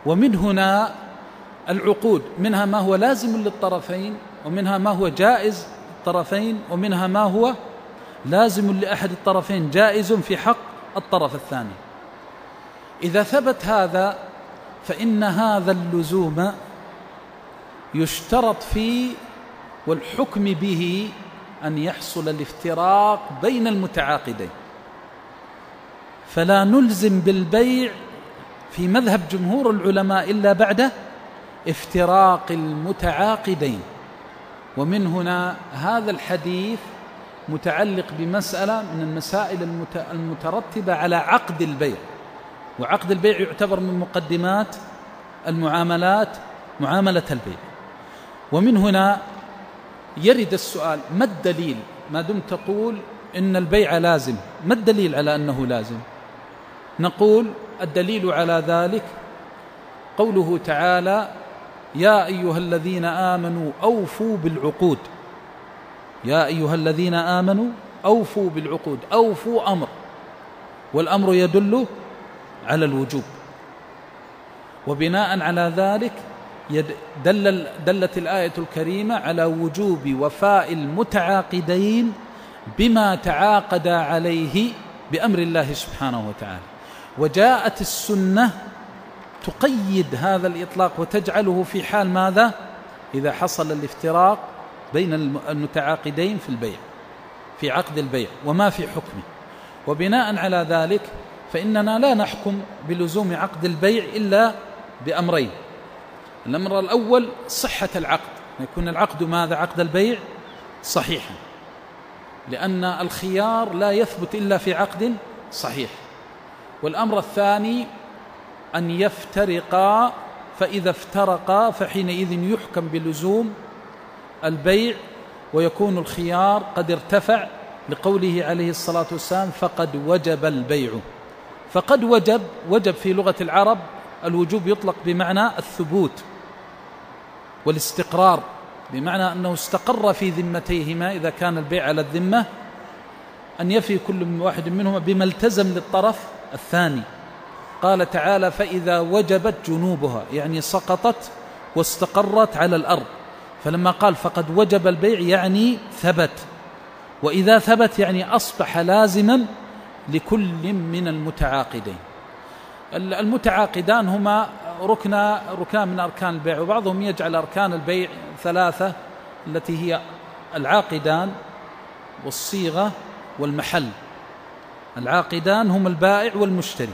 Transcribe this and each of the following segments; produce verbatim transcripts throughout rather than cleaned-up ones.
ومن هنا العقود منها ما هو لازم للطرفين، ومنها ما هو جائز الطرفين، ومنها ما هو لازم لأحد الطرفين جائز في حق الطرف الثاني. إذا ثبت هذا فإن هذا اللزوم يشترط فيه والحكم به أن يحصل الافتراق بين المتعاقدين، فلا نلزم بالبيع في مذهب جمهور العلماء إلا بعد افتراق المتعاقدين. ومن هنا هذا الحديث متعلق بمسألة من المسائل المترتبة على عقد البيع، وعقد البيع يعتبر من مقدمات المعاملات معاملة البيع. ومن هنا يرد السؤال: ما الدليل؟ ما دمت تقول إن البيع لازم، ما الدليل على أنه لازم؟ نقول الدليل على ذلك قوله تعالى: يا أيها الذين آمنوا أوفوا بالعقود. يا أيها الذين آمنوا أوفوا بالعقود. أوفوا أمر، والأمر يدل على الوجوب، وبناء على ذلك دل دلت الآية الكريمة على وجوب وفاء المتعاقدين بما تعاقدا عليه بأمر الله سبحانه وتعالى. وجاءت السنة تقيد هذا الإطلاق وتجعله في حال ماذا؟ إذا حصل الافتراق بين المتعاقدين في البيع، في عقد البيع وما في حكمه. وبناء على ذلك فإننا لا نحكم بلزوم عقد البيع إلا بأمرين: الأمر الأول صحة العقد، يكون العقد ماذا؟ عقد البيع صحيحا، لأن الخيار لا يثبت إلا في عقد صحيح. والأمر الثاني أن يفترقا، فإذا افترقا فحينئذ يحكم بلزوم البيع ويكون الخيار قد ارتفع، لقوله عليه الصلاة والسلام: فقد وجب البيع. فقد وجب، وجب في لغة العرب الوجوب يطلق بمعنى الثبوت والاستقرار، بمعنى أنه استقر في ذمتيهما إذا كان البيع على الذمة، أن يفي كل واحد منهما بما التزم للطرف الثاني. قال تعالى: فإذا وجبت جنوبها، يعني سقطت واستقرت على الأرض. فلما قال فقد وجب البيع يعني ثبت، وإذا ثبت يعني أصبح لازما لكل من المتعاقدين. المتعاقدان هما ركنا ركان من أركان البيع، وبعضهم يجعل أركان البيع ثلاثة التي هي العاقدان والصيغة والمحل. العاقدان هم البائع والمشتري،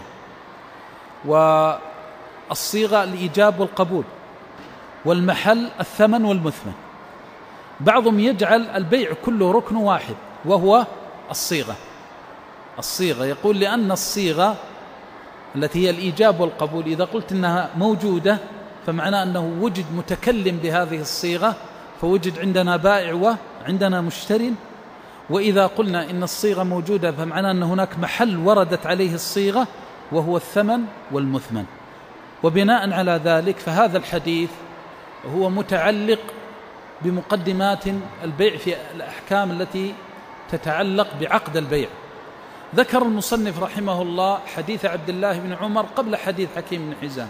والصيغة الإيجاب والقبول، والمحل الثمن والمثمن. بعضهم يجعل البيع كله ركن واحد وهو الصيغة. الصيغة يقول لأن الصيغة التي هي الإيجاب والقبول إذا قلت إنها موجودة فمعنى أنه وجد متكلم بهذه الصيغة، فوجد عندنا بائع وعندنا مشتري. وإذا قلنا إن الصيغة موجودة فمعنى أن هناك محل وردت عليه الصيغة وهو الثمن والمثمن. وبناء على ذلك فهذا الحديث هو متعلق بمقدمات البيع في الأحكام التي تتعلق بعقد البيع. ذكر المصنف رحمه الله حديث عبد الله بن عمر قبل حديث حكيم بن حزام.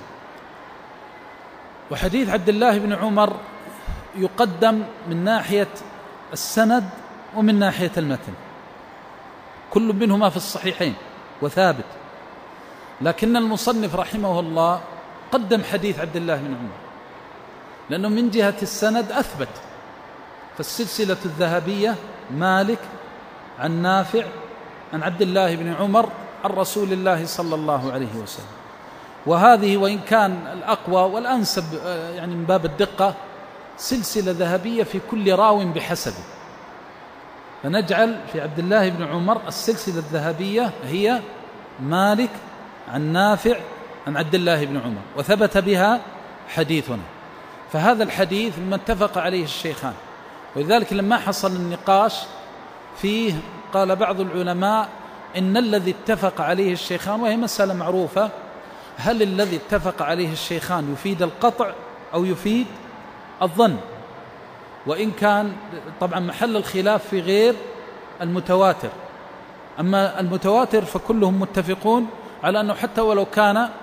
وحديث عبد الله بن عمر يقدم من ناحية السند ومن ناحية المتن، كل منهما في الصحيحين وثابت، لكن المصنف رحمه الله قدم حديث عبد الله بن عمر لأنه من جهة السند أثبت. فالسلسلة الذهبية مالك عن نافع عن عبد الله بن عمر عن رسول الله صلى الله عليه وسلم، وهذه وإن كان الأقوى والأنسب يعني من باب الدقة سلسلة ذهبية في كل راو بحسبه، فنجعل في عبد الله بن عمر السلسلة الذهبية هي مالك عن نافع عن عبد الله بن عمر، وثبت بها حديثنا. فهذا الحديث مما اتفق عليه الشيخان، ولذلك لما حصل النقاش فيه قال بعض العلماء إن الذي اتفق عليه الشيخان، وهي مسألة معروفة، هل الذي اتفق عليه الشيخان يفيد القطع أو يفيد الظن؟ وإن كان طبعا محل الخلاف في غير المتواتر. أما المتواتر فكلهم متفقون على أنه حتى ولو كان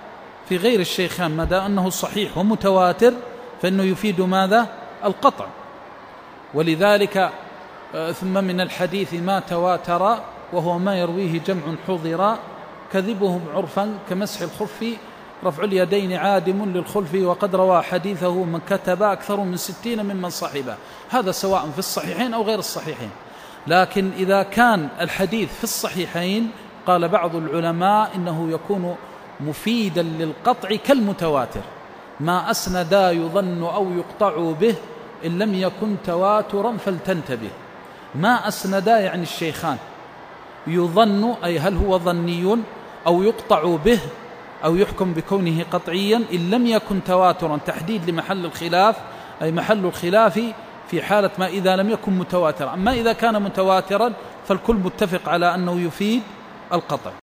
في غير الشيخان ما دام أنه صحيح ومتواتر فإنه يفيد ماذا؟ القطع. ولذلك ثم من الحديث ما تواتر وهو ما يرويه جمع حضر كذبهم عرفا كمسح الخف رفع اليدين عادم للخلف وقد روى حديثه من كتب أكثر من ستين ممن صحبه. هذا سواء في الصحيحين أو غير الصحيحين. لكن إذا كان الحديث في الصحيحين قال بعض العلماء إنه يكون مفيدا للقطع كالمتواتر، ما أسندا يظن أو يقطع به إن لم يكن تواترا فلتنتبه. ما أسندا يعني الشيخان، يظن أي هل هو ظني أو يقطع به أو يحكم بكونه قطعيا إن لم يكن تواترا، تحديد لمحل الخلاف، أي محل الخلاف في حالة ما إذا لم يكن متواترا. أما إذا كان متواترا فالكل متفق على أنه يفيد القطع.